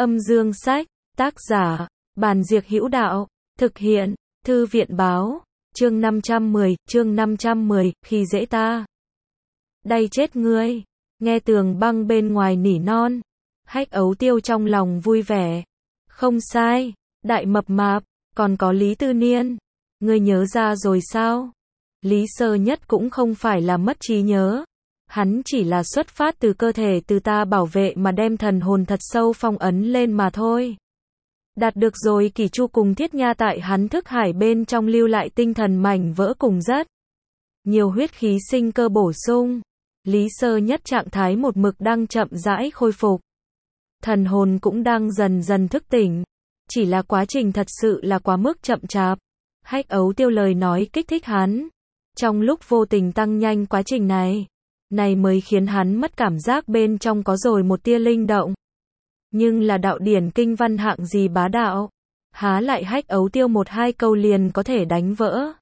Âm dương sách, tác giả, Bàn Diệc Hữu Đạo, thực hiện, Thư viện báo, chương 510, khi dễ ta. Đay chết ngươi, nghe Tường Băng bên ngoài nỉ non. Hách Ấu Tiêu trong lòng vui vẻ. Không sai, đại mập mạp, còn có Lý Tư Niên. Ngươi nhớ ra rồi sao? Lý Sơ Nhất cũng không phải là mất trí nhớ. Hắn chỉ là xuất phát từ cơ thể từ ta bảo vệ mà đem thần hồn thật sâu phong ấn lên mà thôi. Đạt được rồi Kỳ Chu cùng Thiết Nha tại hắn thức hải bên trong lưu lại tinh thần mảnh vỡ cùng rất nhiều huyết khí sinh cơ bổ sung. Lý Sơ Nhất trạng thái một mực đang chậm rãi khôi phục. Thần hồn cũng đang dần dần thức tỉnh. Chỉ là quá trình thật sự là quá mức chậm chạp. Hách Ấu Tiêu lời nói kích thích hắn. Trong lúc vô tình tăng nhanh quá trình này mới khiến hắn mất cảm giác bên trong có rồi một tia linh động. Nhưng là đạo điển kinh văn hạng gì bá đạo. Há lại Hách Ấu Tiêu một hai câu liền có thể đánh vỡ.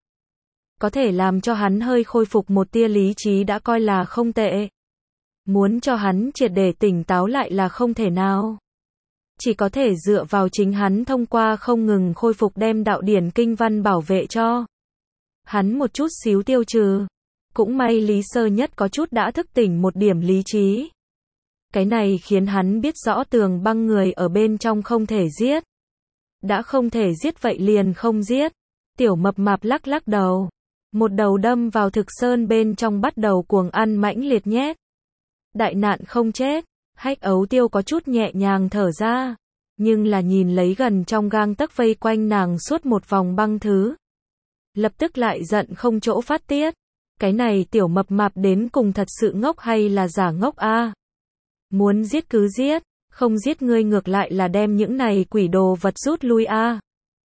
Có thể làm cho hắn hơi khôi phục một tia lý trí đã coi là không tệ. Muốn cho hắn triệt để tỉnh táo lại là không thể nào. Chỉ có thể dựa vào chính hắn thông qua không ngừng khôi phục đem đạo điển kinh văn bảo vệ cho hắn một chút xíu tiêu trừ. Cũng may Lý Sơ Nhất có chút đã thức tỉnh một điểm lý trí. Cái này khiến hắn biết rõ Tường Băng người ở bên trong không thể giết. Đã không thể giết vậy liền không giết. Tiểu mập mạp lắc lắc đầu. Một đầu đâm vào thực sơn bên trong bắt đầu cuồng ăn mãnh liệt nhét. Đại nạn không chết. Hách Ấu Tiêu có chút nhẹ nhàng thở ra. Nhưng là nhìn lấy gần trong gang tấc vây quanh nàng suốt một vòng băng thứ. Lập tức lại giận không chỗ phát tiết. Cái này tiểu mập mạp đến cùng thật sự ngốc hay là giả ngốc a? Muốn giết cứ giết, không giết ngươi ngược lại là đem những này quỷ đồ vật rút lui a.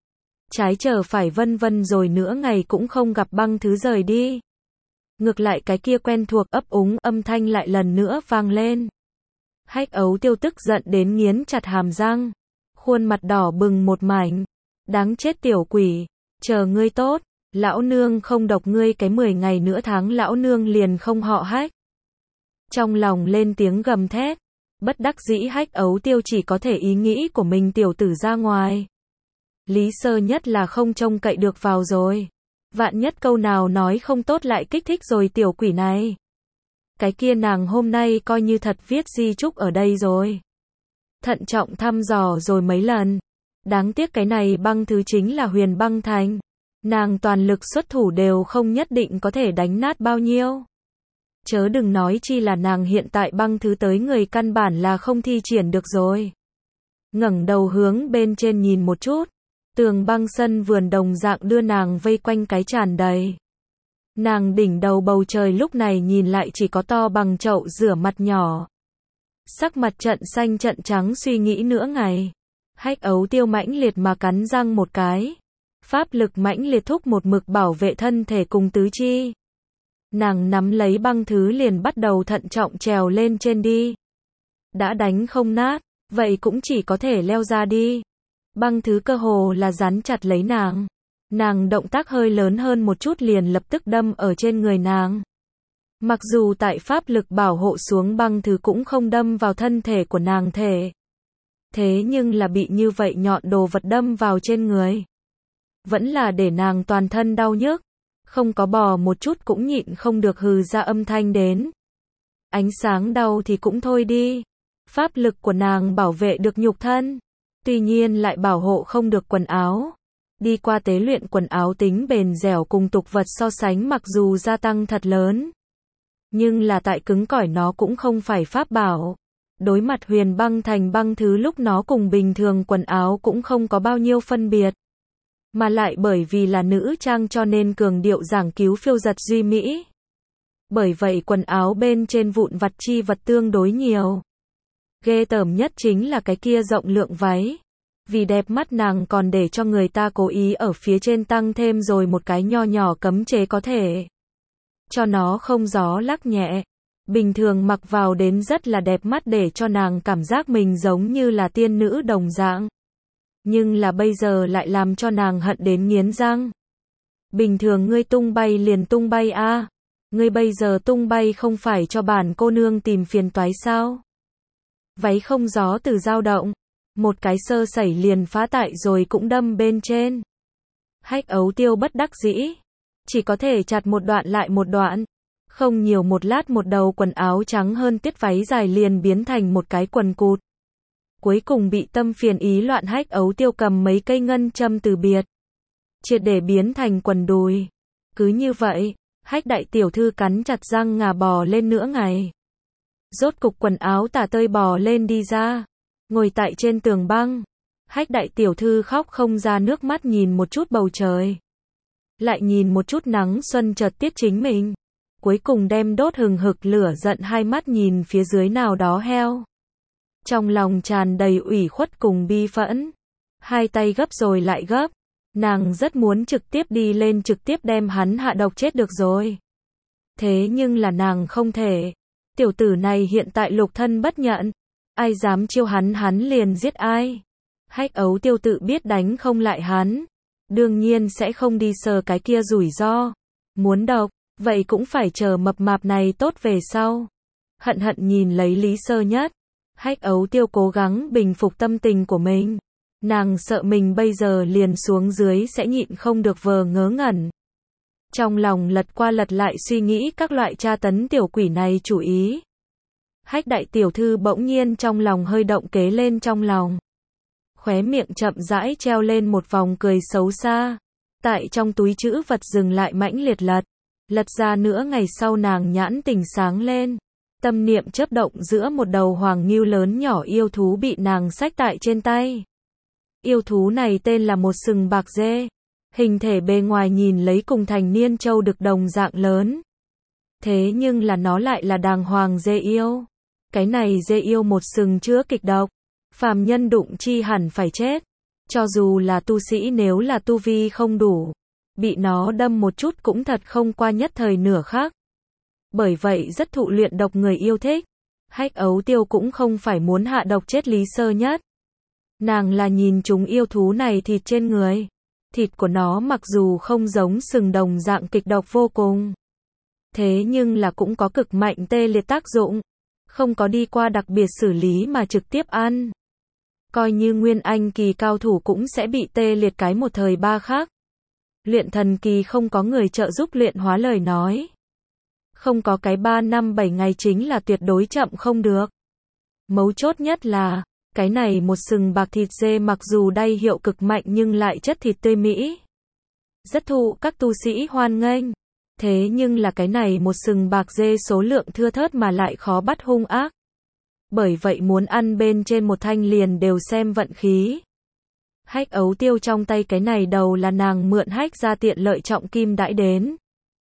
Trái chờ phải vân vân rồi nữa ngày cũng không gặp băng thứ rời đi. Ngược lại cái kia quen thuộc ấp úng âm thanh lại lần nữa vang lên. Hách Ấu Tiêu tức giận đến nghiến chặt hàm răng. Khuôn mặt đỏ bừng một mảnh. Đáng chết tiểu quỷ, chờ ngươi tốt. Lão nương không độc ngươi cái 10 ngày nữa tháng lão nương liền không họ Hách. Trong lòng lên tiếng gầm thét. Bất đắc dĩ Hách Ấu Tiêu chỉ có thể ý nghĩ của mình tiểu tử ra ngoài. Lý Sơ Nhất là không trông cậy được vào rồi. Vạn nhất câu nào nói không tốt lại kích thích rồi tiểu quỷ này. Cái kia nàng hôm nay coi như thật viết di chúc ở đây rồi. Thận trọng thăm dò rồi mấy lần. Đáng tiếc cái này băng thứ chính là Huyền Băng Thành. Nàng toàn lực xuất thủ đều không nhất định có thể đánh nát bao nhiêu. Chớ đừng nói chi là nàng hiện tại băng thứ tới người căn bản là không thi triển được rồi. Ngẩng đầu hướng bên trên nhìn một chút. Tường băng sân vườn đồng dạng đưa nàng vây quanh cái tràn đầy. Nàng đỉnh đầu bầu trời lúc này nhìn lại chỉ có to bằng chậu rửa mặt nhỏ. Sắc mặt trận xanh trận trắng suy nghĩ nửa ngày. Hách Ấu Tiêu mãnh liệt mà cắn răng một cái. Pháp lực mãnh liệt thúc một mực bảo vệ thân thể cùng tứ chi. Nàng nắm lấy băng thứ liền bắt đầu thận trọng trèo lên trên đi. Đã đánh không nát, vậy cũng chỉ có thể leo ra đi. Băng thứ cơ hồ là dán chặt lấy nàng. Nàng động tác hơi lớn hơn một chút liền lập tức đâm ở trên người nàng. Mặc dù tại pháp lực bảo hộ xuống băng thứ cũng không đâm vào thân thể của nàng thể. Thế nhưng là bị như vậy nhọn đồ vật đâm vào trên người. Vẫn là để nàng toàn thân đau nhức. Không có bò một chút cũng nhịn không được hừ ra âm thanh đến. Ánh sáng đau thì cũng thôi đi. Pháp lực của nàng bảo vệ được nhục thân. Tuy nhiên lại bảo hộ không được quần áo. Đi qua tế luyện quần áo tính bền dẻo cùng tục vật so sánh mặc dù gia tăng thật lớn. Nhưng là tại cứng cỏi nó cũng không phải pháp bảo. Đối mặt Huyền Băng Thành băng thứ lúc nó cùng bình thường quần áo cũng không có bao nhiêu phân biệt. Mà lại bởi vì là nữ trang cho nên cường điệu giảng cứu phiêu giật duy mỹ. Bởi vậy quần áo bên trên vụn vặt chi vật tương đối nhiều. Ghê tởm nhất chính là cái kia rộng lượng váy. Vì đẹp mắt nàng còn để cho người ta cố ý ở phía trên tăng thêm rồi một cái nho nhỏ cấm chế có thể cho nó không gió lắc nhẹ. Bình thường mặc vào đến rất là đẹp mắt để cho nàng cảm giác mình giống như là tiên nữ đồng dạng. Nhưng là bây giờ lại làm cho nàng hận đến nghiến răng. Bình thường ngươi tung bay liền tung bay a. Ngươi bây giờ tung bay không phải cho bản cô nương tìm phiền toái sao? Váy không gió từ dao động. một cái sơ sẩy liền phá tại rồi cũng đâm bên trên. Hách Ấu Tiêu bất đắc dĩ, chỉ có thể chặt một đoạn lại một đoạn. Không nhiều một lát một đầu quần áo trắng hơn tiết váy dài liền biến thành một cái quần cụt. Cuối cùng bị tâm phiền ý loạn Hách Ấu Tiêu cầm mấy cây ngân châm từ biệt, triệt để biến thành quần đùi. Cứ như vậy, Hách đại tiểu thư cắn chặt răng ngà bò lên nửa ngày. Rốt cục quần áo tả tơi bò lên đi ra, ngồi tại trên tường băng. Hách đại tiểu thư khóc không ra nước mắt, nhìn một chút bầu trời, lại nhìn một chút nắng xuân chợt tiết chính mình. Cuối cùng đem đốt hừng hực lửa giận hai mắt nhìn phía dưới nào đó heo. Trong lòng tràn đầy ủy khuất cùng bi phẫn. Hai tay gấp rồi lại gấp. Nàng rất muốn trực tiếp đi lên trực tiếp đem hắn hạ độc chết được rồi. Thế nhưng là nàng không thể. Tiểu tử này hiện tại lục thân bất nhận. Ai dám chiêu hắn hắn liền giết ai. Hách Ấu Tiêu tự biết đánh không lại hắn. Đương nhiên sẽ không đi sờ cái kia rủi ro. Muốn độc, vậy cũng phải chờ mập mạp này tốt về sau. Hận hận nhìn lấy Lý Sơ Nhất. Hách Ấu Tiêu cố gắng bình phục tâm tình của mình. Nàng sợ mình bây giờ liền xuống dưới sẽ nhịn không được vờ ngớ ngẩn. Trong lòng lật qua lật lại suy nghĩ các loại tra tấn tiểu quỷ này chủ ý. Hách đại tiểu thư bỗng nhiên trong lòng hơi động kế lên trong lòng. Khóe miệng chậm rãi treo lên một vòng cười xấu xa. Tại trong túi trữ vật dừng lại mãnh liệt lật. Lật ra nữa ngày sau nàng nhãn tình sáng lên. Tâm niệm chớp động giữa một đầu hoàng ngưu lớn nhỏ yêu thú bị nàng xách tại trên tay. Yêu thú này tên là một sừng bạc dê. Hình thể bề ngoài nhìn lấy cùng thành niên trâu đực đồng dạng lớn. Thế nhưng là nó lại là đàng hoàng dê yêu. Cái này dê yêu một sừng chứa kịch độc. Phàm nhân đụng chi hẳn phải chết. Cho dù là tu sĩ nếu là tu vi không đủ, bị nó đâm một chút cũng thật không qua nhất thời nửa khắc. Bởi vậy rất thụ luyện độc người yêu thích. Hách Ấu Tiêu cũng không phải muốn hạ độc chết Lý Sơ Nhất. Nàng là nhìn chúng yêu thú này thịt trên người. Thịt của nó mặc dù không giống sừng đồng dạng kịch độc vô cùng. Thế nhưng là cũng có cực mạnh tê liệt tác dụng. Không có đi qua đặc biệt xử lý mà trực tiếp ăn. Coi như nguyên anh kỳ cao thủ cũng sẽ bị tê liệt cái một thời ba khác. Luyện thần kỳ không có người trợ giúp luyện hóa lời nói. Không có cái 3 năm 7 ngày chính là tuyệt đối chậm không được. Mấu chốt nhất là, cái này một sừng bạc thịt dê mặc dù đay hiệu cực mạnh nhưng lại chất thịt tươi mỹ. Rất thụ các tu sĩ hoan nghênh. Thế nhưng là cái này một sừng bạc dê số lượng thưa thớt mà lại khó bắt hung ác. Bởi vậy muốn ăn bên trên một thanh liền đều xem vận khí. Hách Ấu Tiêu trong tay cái này đầu là nàng mượn hách ra tiện lợi trọng kim đãi đến.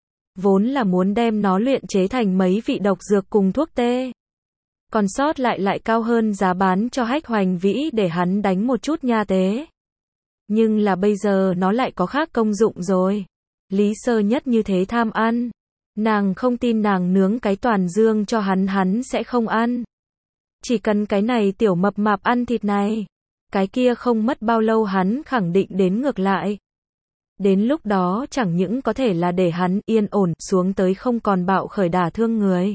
Vốn là muốn đem nó luyện chế thành mấy vị độc dược cùng thuốc tê. Còn sót lại cao hơn giá bán cho Hách Hoành Vĩ để hắn đánh một chút nha tế. Nhưng là bây giờ nó lại có khác công dụng rồi. Lý Sơ Nhất như thế tham ăn. Nàng không tin nàng nướng cái toàn dương cho hắn sẽ không ăn. Chỉ cần cái này tiểu mập mạp ăn thịt này. Cái kia không mất bao lâu hắn khẳng định đến ngược lại. Đến lúc đó chẳng những có thể là để hắn yên ổn xuống tới không còn bạo khởi đả thương người.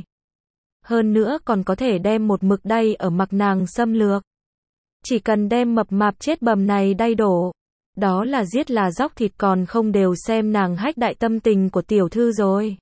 Hơn nữa còn có thể đem một mực đay ở mặc nàng xâm lược. Chỉ cần đem mập mạp chết bầm này đay đổ. Đó là giết là dóc thịt còn không đều xem nàng Hách đại tâm tình của tiểu thư rồi.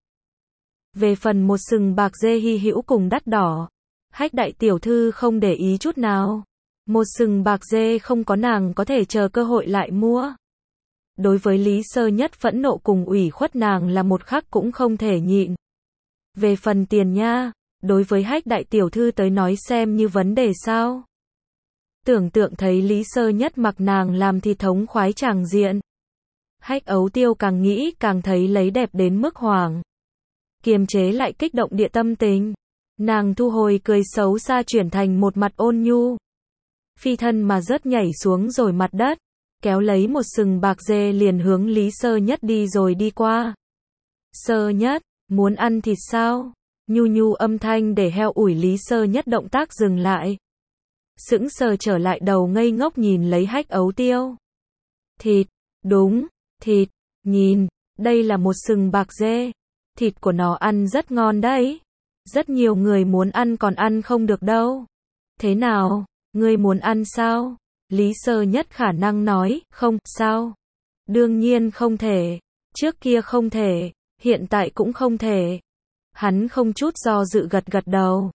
Về phần một sừng bạc dê hy hữu cùng đắt đỏ. Hách đại tiểu thư không để ý chút nào. Một sừng bạc dê không có nàng có thể chờ cơ hội lại mua. Đối với Lý Sơ Nhất phẫn nộ cùng ủy khuất nàng là một khắc cũng không thể nhịn. Về phần tiền nha, đối với Hách đại tiểu thư tới nói xem như vấn đề sao. Tưởng tượng thấy Lý Sơ Nhất mặc nàng làm thì thống khoái tràng diện. Hách Ấu Tiêu càng nghĩ càng thấy lấy đẹp đến mức hoảng. Kiềm chế lại kích động địa tâm tình. Nàng thu hồi cười xấu xa chuyển thành một mặt ôn nhu. Phi thân mà rớt nhảy xuống rồi mặt đất. Kéo lấy một sừng bạc dê liền hướng Lý Sơ Nhất đi rồi đi qua. Sơ Nhất, muốn ăn thịt sao? Nhu nhu âm thanh để heo ủi Lý Sơ Nhất động tác dừng lại. Sững sờ trở lại đầu ngây ngốc nhìn lấy Hách Ấu Tiêu. Thịt, đúng, thịt, nhìn, đây là một sừng bạc dê. Thịt của nó ăn rất ngon đấy. Rất nhiều người muốn ăn còn ăn không được đâu. Thế nào, ngươi muốn ăn sao? Lý Sơ Nhất khả năng nói, không, sao? Đương nhiên không thể. Trước kia không thể, hiện tại cũng không thể. Hắn không chút do dự gật gật đầu.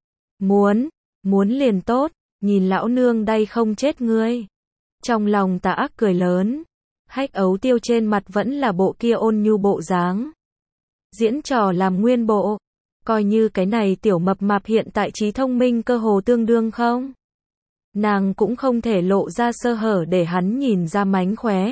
Muốn liền tốt, nhìn lão nương đây không chết ngươi. Trong lòng tà ác cười lớn. Hách Ấu Tiêu trên mặt vẫn là bộ kia ôn nhu bộ dáng. Diễn trò làm nguyên bộ. Coi như cái này tiểu mập mạp hiện tại trí thông minh cơ hồ tương đương không? Nàng cũng không thể lộ ra sơ hở để hắn nhìn ra mánh khóe.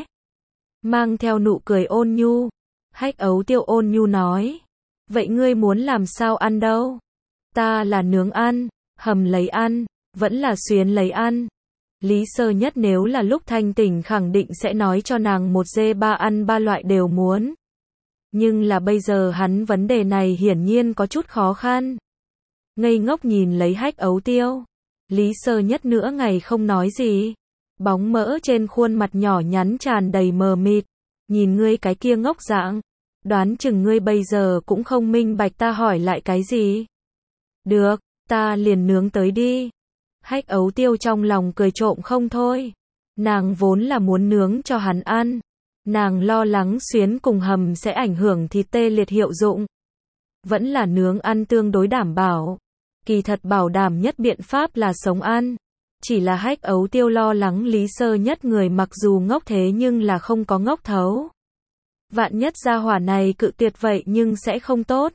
Mang theo nụ cười ôn nhu. Hách Ấu Tiêu ôn nhu nói. Vậy ngươi muốn làm sao ăn đâu? Ta là nướng ăn, hầm lấy ăn, vẫn là xuyến lấy ăn. Lý Sơ Nhất nếu là lúc thanh tỉnh khẳng định sẽ nói cho nàng một dê ba ăn ba loại đều muốn. Nhưng là bây giờ hắn vấn đề này hiển nhiên có chút khó khăn. Ngây ngốc nhìn lấy Hách Ấu Tiêu. Lý Sơ Nhất nửa ngày không nói gì. Bóng mỡ trên khuôn mặt nhỏ nhắn tràn đầy mờ mịt. Nhìn ngươi cái kia ngốc dạng. Đoán chừng ngươi bây giờ cũng không minh bạch ta hỏi lại cái gì. Được, ta liền nướng tới đi. Hách Ấu Tiêu trong lòng cười trộm không thôi. Nàng vốn là muốn nướng cho hắn ăn. Nàng lo lắng xuyến cùng hầm sẽ ảnh hưởng thịt tê liệt hiệu dụng. Vẫn là nướng ăn tương đối đảm bảo. Kỳ thật bảo đảm nhất biện pháp là sống ăn. Chỉ là Hách Ấu Tiêu lo lắng Lý Sơ Nhất người mặc dù ngốc thế nhưng là không có ngốc thấu. Vạn nhất gia hỏa này cự tuyệt vậy nhưng sẽ không tốt.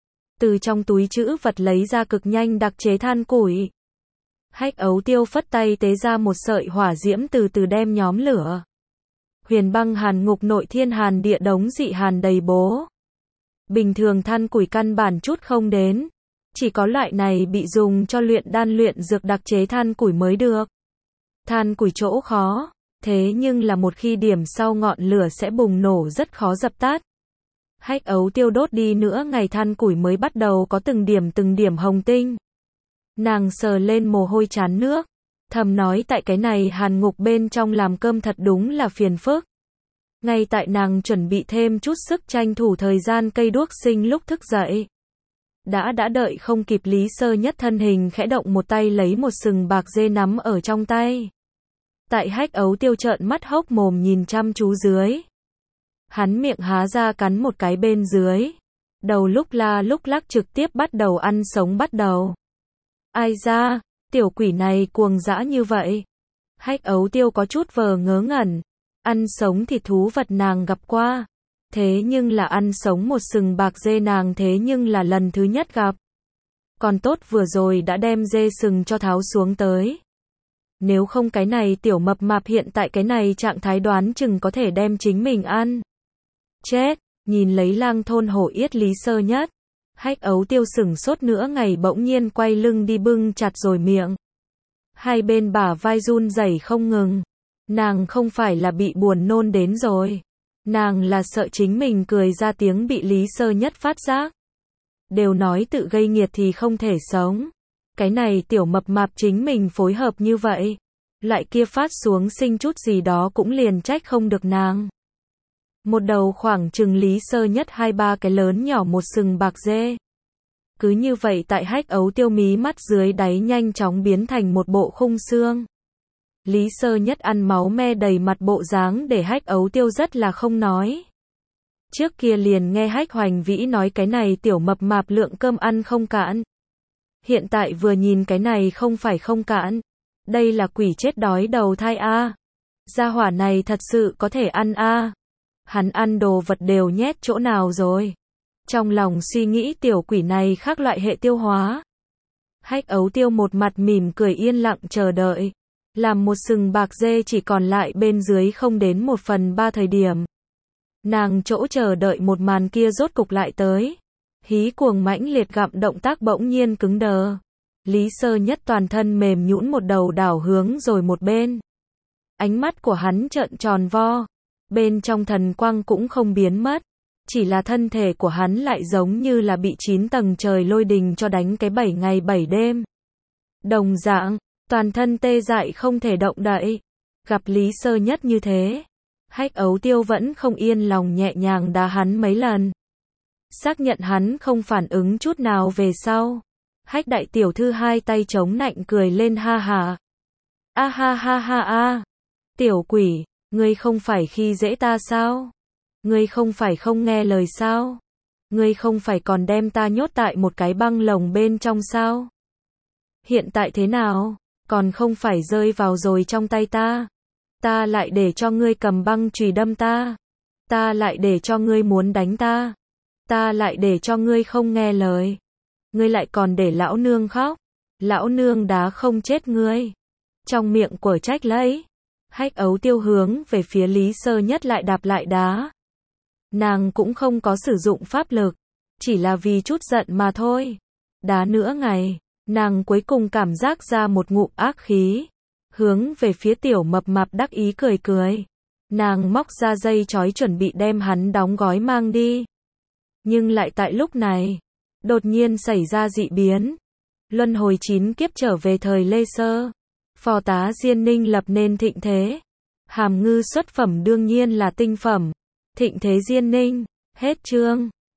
Từ trong túi trữ vật lấy ra cực nhanh đặc chế than củi. Hách Ấu Tiêu phất tay tế ra một sợi hỏa diễm từ từ đem nhóm lửa. Huyền băng hàn ngục nội thiên hàn địa đống dị hàn đầy bố. Bình thường than củi căn bản chút không đến. Chỉ có loại này bị dùng cho luyện đan luyện dược đặc chế than củi mới được. Than củi chỗ khó, thế nhưng là một khi điểm sau ngọn lửa sẽ bùng nổ rất khó dập tắt. Hách Ấu Tiêu đốt đi nữa ngày than củi mới bắt đầu có từng điểm hồng tinh. Nàng sờ lên mồ hôi trán nước, thầm nói tại cái này hàn ngục bên trong làm cơm thật đúng là phiền phức. Ngay tại nàng chuẩn bị thêm chút sức tranh thủ thời gian cây đuốc sinh lúc thức dậy. Đã đợi không kịp Lý Sơ Nhất thân hình khẽ động một tay lấy một sừng bạc dê nắm ở trong tay. Tại Hách Ấu Tiêu trợn mắt hốc mồm nhìn chăm chú dưới. Hắn miệng há ra cắn một cái bên dưới. Đầu lúc la lúc lắc trực tiếp bắt đầu ăn sống bắt đầu. Ai ra, tiểu quỷ này cuồng dã như vậy. Hách Ấu Tiêu có chút vờ ngớ ngẩn. Ăn sống thịt thú vật nàng gặp qua. Thế nhưng là ăn sống một sừng bạc dê nàng thế nhưng là lần thứ nhất gặp. Còn tốt vừa rồi đã đem dê sừng cho tháo xuống tới. Nếu không cái này tiểu mập mạp hiện tại cái này trạng thái đoán chừng có thể đem chính mình ăn. Chết, nhìn lấy lang thôn hổ yết Lý Sơ Nhất. Hách Ấu Tiêu sửng sốt nữa ngày bỗng nhiên quay lưng đi bưng chặt rồi miệng. Hai bên bả vai run rẩy không ngừng. Nàng không phải là bị buồn nôn đến rồi. Nàng là sợ chính mình cười ra tiếng bị Lý Sơ Nhất phát giác. Đều nói tự gây nghiệt thì không thể sống. Cái này tiểu mập mạp chính mình phối hợp như vậy. Lại kia phát xuống sinh chút gì đó cũng liền trách không được nàng. Một đầu khoảng chừng Lý Sơ Nhất 2-3 cái lớn nhỏ một sừng bạc dê. Cứ như vậy tại Hách Ấu Tiêu mí mắt dưới đáy nhanh chóng biến thành một bộ khung xương. Lý Sơ Nhất ăn máu me đầy mặt bộ dáng để Hách Ấu Tiêu rất là không nói. Trước kia liền nghe Hách Hoành Vĩ nói cái này tiểu mập mạp lượng cơm ăn không cạn. Hiện tại vừa nhìn cái này không phải không cạn. Đây là quỷ chết đói đầu thai a. Gia hỏa này thật sự có thể ăn a. Hắn ăn đồ vật đều nhét chỗ nào rồi. Trong lòng suy nghĩ tiểu quỷ này khác loại hệ tiêu hóa. Hách Ấu Tiêu một mặt mỉm cười yên lặng chờ đợi. Làm một sừng bạc dê chỉ còn lại bên dưới không đến 1/3 thời điểm. Nàng chỗ chờ đợi một màn kia rốt cục lại tới. Hí cuồng mãnh liệt gặm động tác bỗng nhiên cứng đờ. Lý Sơ Nhất toàn thân mềm nhũn một đầu đảo hướng rồi một bên. Ánh mắt của hắn trợn tròn vo. Bên trong thần quang cũng không biến mất. Chỉ là thân thể của hắn lại giống như là bị 9 tầng trời lôi đình cho đánh cái 7 ngày 7 đêm. Đồng dạng, toàn thân tê dại không thể động đậy. Gặp Lý Sơ Nhất như thế. Hách Ấu Tiêu vẫn không yên lòng nhẹ nhàng đá hắn mấy lần. Xác nhận hắn không phản ứng chút nào về sau. Hách đại tiểu thư hai tay chống nạnh cười lên ha ha. A ha ha ha a. Tiểu quỷ, ngươi không phải khi dễ ta sao? Ngươi không phải không nghe lời sao? Ngươi không phải còn đem ta nhốt tại một cái băng lồng bên trong sao? Hiện tại thế nào? Còn không phải rơi vào rồi trong tay ta? Ta lại để cho ngươi cầm băng chùy đâm ta? Ta lại để cho ngươi muốn đánh ta? Ta lại để cho ngươi không nghe lời? Ngươi lại còn để lão nương khóc? Lão nương đá không chết ngươi. Trong miệng của Trách Lẫy, Hách Ấu Tiêu hướng về phía Lý Sơ Nhất lại đạp lại đá. Nàng cũng không có sử dụng pháp lực, chỉ là vì chút giận mà thôi. Đá nữa ngày, nàng cuối cùng cảm giác ra một ngụm ác khí, hướng về phía tiểu mập mạp đắc ý cười cười. Nàng móc ra dây trói chuẩn bị đem hắn đóng gói mang đi. Nhưng lại tại lúc này, đột nhiên xảy ra dị biến. Luân hồi 9 kiếp trở về thời Lê Sơ. Phò tá Diên Ninh lập nên thịnh thế. Hàm ngư xuất phẩm đương nhiên là tinh phẩm. Thịnh thế Diên Ninh. Hết chương.